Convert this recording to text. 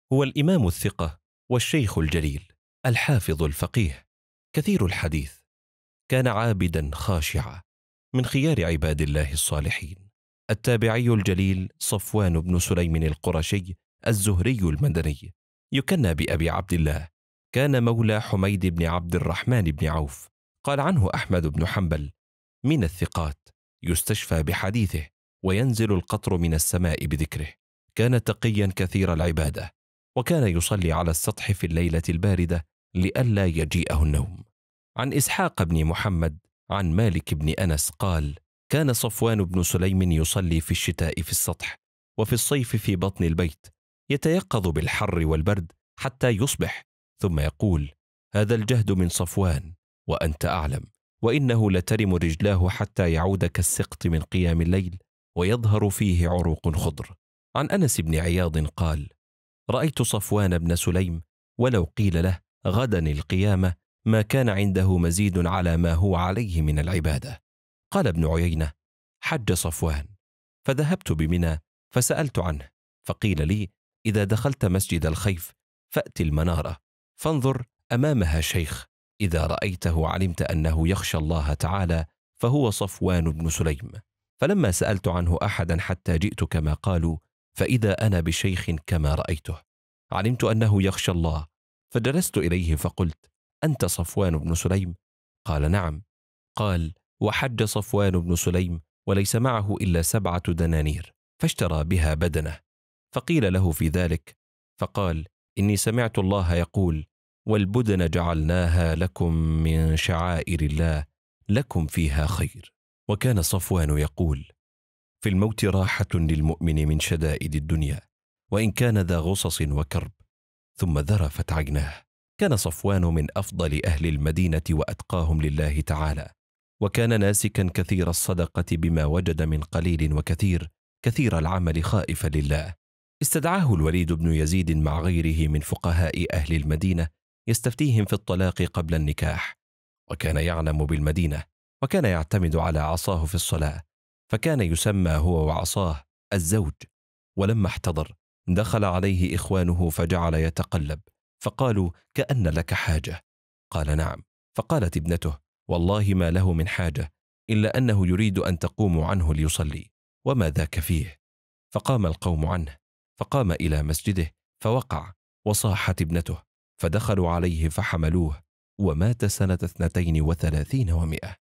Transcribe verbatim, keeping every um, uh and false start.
هو الإمام الثقة والشيخ الجليل الحافظ الفقيه كثير الحديث، كان عابدا خاشعا من خيار عباد الله الصالحين، التابعي الجليل صفوان بن سليم القرشي الزهري المدني، يكنى بأبي عبد الله، كان مولى حميد بن عبد الرحمن بن عوف. قال عنه أحمد بن حنبل: من الثقات، يستشفى بحديثه وينزل القطر من السماء بذكره. كان تقيا كثير العبادة، وكان يصلي على السطح في الليلة الباردة لئلا يجيئه النوم. عن إسحاق بن محمد عن مالك بن أنس قال: كان صفوان بن سليم يصلي في الشتاء في السطح، وفي الصيف في بطن البيت، يتيقظ بالحر والبرد حتى يصبح، ثم يقول: هذا الجهد من صفوان وأنت أعلم، وإنه لترم رجلاه حتى يعود كالسقط من قيام الليل، ويظهر فيه عروق خضر. عن أنس بن عياض قال: رأيت صفوان بن سليم ولو قيل له غدا القيامة ما كان عنده مزيد على ما هو عليه من العبادة. قال ابن عيينة: حج صفوان، فذهبت بمنى فسألت عنه، فقيل لي: إذا دخلت مسجد الخيف فأت المنارة فانظر أمامها شيخ، إذا رأيته علمت أنه يخشى الله تعالى، فهو صفوان بن سليم. فلما سألت عنه أحدا حتى جئت كما قالوا، فإذا أنا بشيخ كما رأيته، علمت أنه يخشى الله، فجلست إليه فقلت: أنت صفوان بن سليم؟ قال: نعم. قال: وحج صفوان بن سليم وليس معه إلا سبعة دنانير، فاشترى بها بدنه، فقيل له في ذلك، فقال: إني سمعت الله يقول: والبدن جعلناها لكم من شعائر الله لكم فيها خير. وكان صفوان يقول: في الموت راحة للمؤمن من شدائد الدنيا، وإن كان ذا غصص وكرب. ثم ذرفت عيناه. كان صفوان من أفضل أهل المدينة وأتقاهم لله تعالى، وكان ناسكا كثير الصدقة بما وجد من قليل وكثير، كثير العمل خائفا لله. استدعاه الوليد بن يزيد مع غيره من فقهاء أهل المدينة يستفتيهم في الطلاق قبل النكاح، وكان يعلم بالمدينة، وكان يعتمد على عصاه في الصلاة، فكان يسمى هو وعصاه الزوج. ولما احتضر دخل عليه إخوانه فجعل يتقلب، فقالوا: كأن لك حاجة. قال: نعم. فقالت ابنته: والله ما له من حاجة، إلا أنه يريد أن تقوموا عنه ليصلي، وما ذاك فيه. فقام القوم عنه، فقام إلى مسجده فوقع، وصاحت ابنته، فدخلوا عليه فحملوه، ومات سنة اثنتين وثلاثين ومئة.